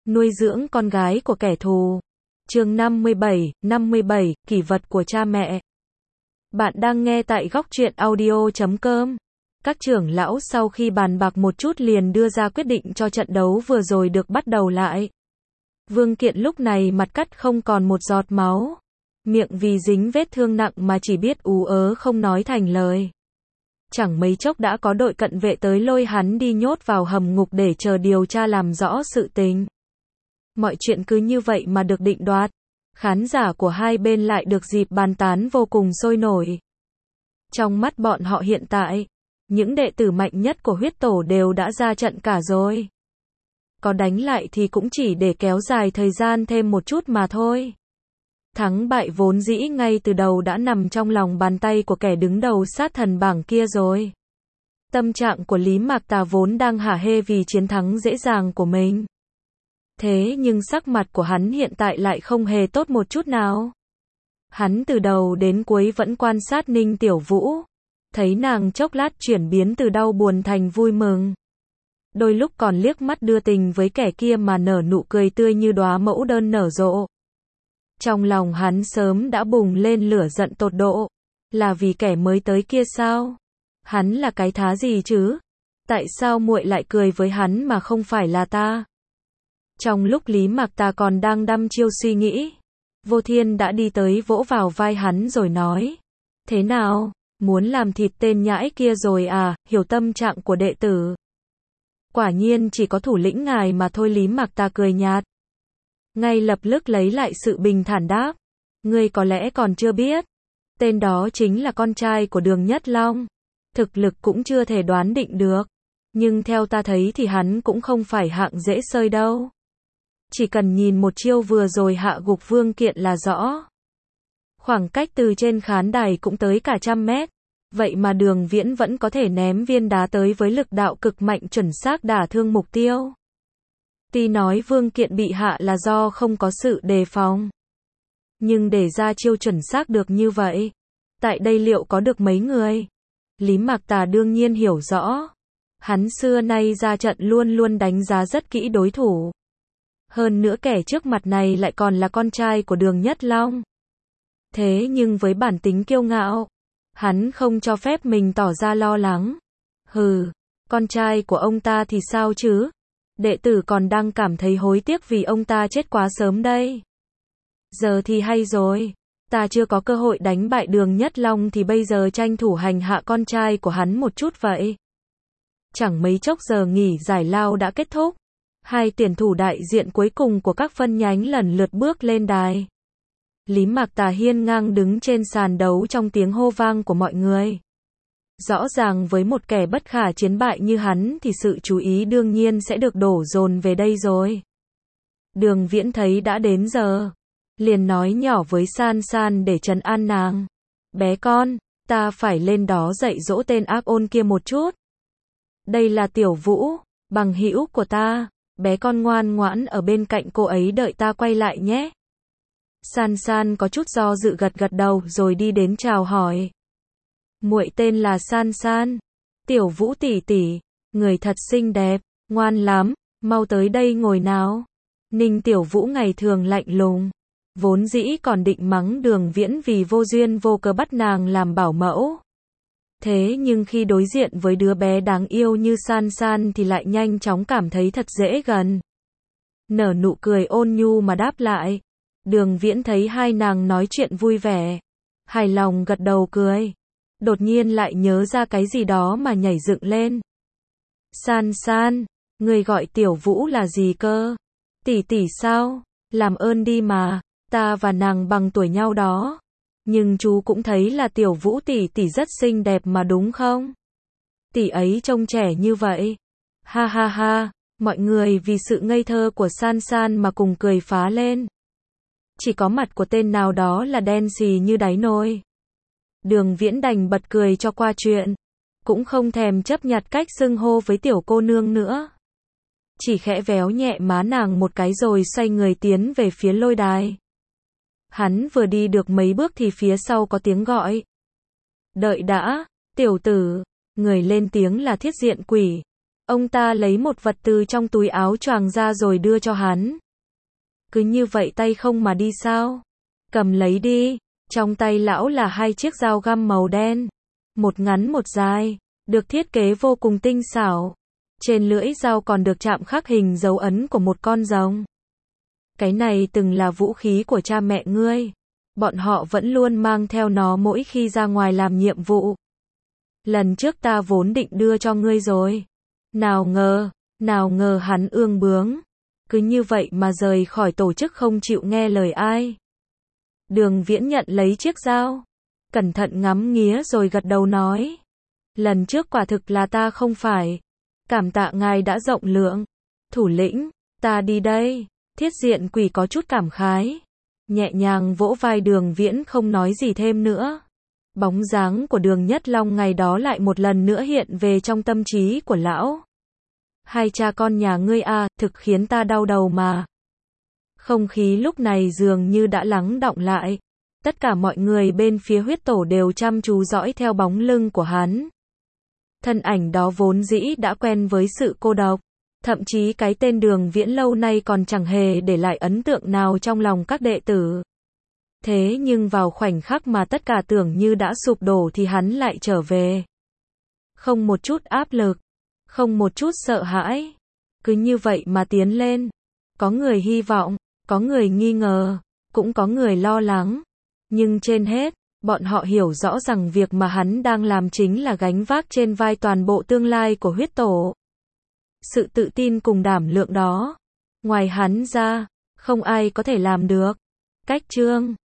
Nuôi dưỡng con gái của kẻ thù. Chương 57, kỷ vật của cha mẹ. Bạn đang nghe tại góc truyện audio.com. Các trưởng lão sau khi bàn bạc một chút liền đưa ra quyết định cho trận đấu vừa rồi được bắt đầu lại. Vương Kiện lúc này mặt cắt không còn một giọt máu. Miệng vì dính vết thương nặng mà chỉ biết ú ớ không nói thành lời. Chẳng mấy chốc đã có đội cận vệ tới lôi hắn đi nhốt vào hầm ngục để chờ điều tra làm rõ sự tình. Mọi chuyện cứ như vậy mà được định đoạt. Khán giả của hai bên lại được dịp bàn tán vô cùng sôi nổi. Trong mắt bọn họ hiện tại, những đệ tử mạnh nhất của huyết tổ đều đã ra trận cả rồi. Có đánh lại thì cũng chỉ để kéo dài thời gian thêm một chút mà thôi. Thắng bại vốn dĩ ngay từ đầu đã nằm trong lòng bàn tay của kẻ đứng đầu sát thần bảng kia rồi. Tâm trạng của Lý Mạc Tà vốn đang hả hê vì chiến thắng dễ dàng của mình. Thế nhưng sắc mặt của hắn hiện tại lại không hề tốt một chút nào. Hắn từ đầu đến cuối vẫn quan sát Ninh Tiểu Vũ. Thấy nàng chốc lát chuyển biến từ đau buồn thành vui mừng. Đôi lúc còn liếc mắt đưa tình với kẻ kia mà nở nụ cười tươi như đóa mẫu đơn nở rộ. Trong lòng hắn sớm đã bùng lên lửa giận tột độ. Là vì kẻ mới tới kia sao? Hắn là cái thá gì chứ? Tại sao muội lại cười với hắn mà không phải là ta? Trong lúc Lý Mạc Tà còn đang đăm chiêu suy nghĩ, Vô Thiên đã đi tới vỗ vào vai hắn rồi nói. Thế nào? Muốn làm thịt tên nhãi kia rồi à? Hiểu tâm trạng của đệ tử. Quả nhiên chỉ có thủ lĩnh ngài mà thôi. Lý Mạc Tà cười nhạt. Ngay lập tức lấy lại sự bình thản đáp. Ngươi có lẽ còn chưa biết. Tên đó chính là con trai của Đường Nhất Long. Thực lực cũng chưa thể đoán định được. Nhưng theo ta thấy thì hắn cũng không phải hạng dễ sơi đâu. Chỉ cần nhìn một chiêu vừa rồi hạ gục Vương Kiện là rõ. Khoảng cách từ trên khán đài cũng tới cả 100 mét. Vậy mà Đường Viễn vẫn có thể ném viên đá tới với lực đạo cực mạnh chuẩn xác đả thương mục tiêu. Tuy nói Vương Kiện bị hạ là do không có sự đề phòng. Nhưng để ra chiêu chuẩn xác được như vậy, tại đây liệu có được mấy người? Lý Mạc Tà đương nhiên hiểu rõ. Hắn xưa nay ra trận luôn luôn đánh giá rất kỹ đối thủ. Hơn nữa kẻ trước mặt này lại còn là con trai của Đường Nhất Long. Thế nhưng với bản tính kiêu ngạo, hắn không cho phép mình tỏ ra lo lắng. Hừ, con trai của ông ta thì sao chứ? Đệ tử còn đang cảm thấy hối tiếc vì ông ta chết quá sớm đây. Giờ thì hay rồi, ta chưa có cơ hội đánh bại Đường Nhất Long thì bây giờ tranh thủ hành hạ con trai của hắn một chút vậy. Chẳng mấy chốc giờ nghỉ giải lao đã kết thúc. Hai tuyển thủ đại diện cuối cùng của các phân nhánh lần lượt bước lên đài. Lý Mạc Tà hiên ngang đứng trên sàn đấu trong tiếng hô vang của mọi người. Rõ ràng với một kẻ bất khả chiến bại như hắn thì sự chú ý đương nhiên sẽ được đổ dồn về đây rồi. Đường Viễn thấy đã đến giờ, liền nói nhỏ với San San để trấn an nàng. Bé con, ta phải lên đó dạy dỗ tên ác ôn kia một chút. Đây là Tiểu Vũ, bằng hữu của ta. Bé con ngoan ngoãn ở bên cạnh cô ấy đợi ta quay lại nhé. San San có chút do dự gật gật đầu rồi đi đến chào hỏi. Muội tên là San San. Tiểu Vũ tỷ tỷ, người thật xinh đẹp, ngoan lắm, mau tới đây ngồi nào. Ninh Tiểu Vũ ngày thường lạnh lùng, vốn dĩ còn định mắng Đường Viễn vì vô duyên vô cớ bắt nàng làm bảo mẫu. Thế nhưng khi đối diện với đứa bé đáng yêu như San San thì lại nhanh chóng cảm thấy thật dễ gần. Nở nụ cười ôn nhu mà đáp lại. Đường Viễn thấy hai nàng nói chuyện vui vẻ, hài lòng gật đầu cười. Đột nhiên lại nhớ ra cái gì đó mà nhảy dựng lên. San San, người gọi Tiểu Vũ là gì cơ? Tỷ tỷ sao? Làm ơn đi mà, ta và nàng bằng tuổi nhau đó. Nhưng chú cũng thấy là Tiểu Vũ tỷ tỷ rất xinh đẹp mà đúng không? Tỷ ấy trông trẻ như vậy. Ha ha ha, mọi người vì sự ngây thơ của San San mà cùng cười phá lên. Chỉ có mặt của tên nào đó là đen xì như đáy nồi. Đường Viễn đành bật cười cho qua chuyện. Cũng không thèm chấp nhặt cách xưng hô với tiểu cô nương nữa. Chỉ khẽ véo nhẹ má nàng một cái rồi xoay người tiến về phía lôi đài. Hắn vừa đi được mấy bước thì phía sau có tiếng gọi. Đợi đã, tiểu tử. Người lên tiếng là Thiết Diện Quỷ. Ông ta lấy một vật từ trong túi áo choàng ra rồi đưa cho hắn. Cứ như vậy tay không mà đi sao? Cầm lấy đi. Trong tay lão là hai chiếc dao găm màu đen. Một ngắn một dài, được thiết kế vô cùng tinh xảo. Trên lưỡi dao còn được chạm khắc hình dấu ấn của một con rồng. Cái này từng là vũ khí của cha mẹ ngươi. Bọn họ vẫn luôn mang theo nó mỗi khi ra ngoài làm nhiệm vụ. Lần trước ta vốn định đưa cho ngươi rồi. Nào ngờ hắn ương bướng. Cứ như vậy mà rời khỏi tổ chức không chịu nghe lời ai. Đường Viễn nhận lấy chiếc dao. Cẩn thận ngắm nghía rồi gật đầu nói. Lần trước quả thực là ta không phải. Cảm tạ ngài đã rộng lượng. Thủ lĩnh, ta đi đây. Thiết Diện Quỷ có chút cảm khái. Nhẹ nhàng vỗ vai Đường Viễn không nói gì thêm nữa. Bóng dáng của Đường Nhất Long ngày đó lại một lần nữa hiện về trong tâm trí của lão. Hai cha con nhà ngươi à, thực khiến ta đau đầu mà. Không khí lúc này dường như đã lắng đọng lại. Tất cả mọi người bên phía huyết tổ đều chăm chú dõi theo bóng lưng của hắn. Thân ảnh đó vốn dĩ đã quen với sự cô độc. Thậm chí cái tên Đường Viễn lâu nay còn chẳng hề để lại ấn tượng nào trong lòng các đệ tử. Thế nhưng vào khoảnh khắc mà tất cả tưởng như đã sụp đổ thì hắn lại trở về. Không một chút áp lực, không một chút sợ hãi. Cứ như vậy mà tiến lên. Có người hy vọng, có người nghi ngờ, cũng có người lo lắng. Nhưng trên hết, bọn họ hiểu rõ rằng việc mà hắn đang làm chính là gánh vác trên vai toàn bộ tương lai của huyết tổ. Sự tự tin cùng đảm lượng đó, ngoài hắn ra, không ai có thể làm được. Cách chương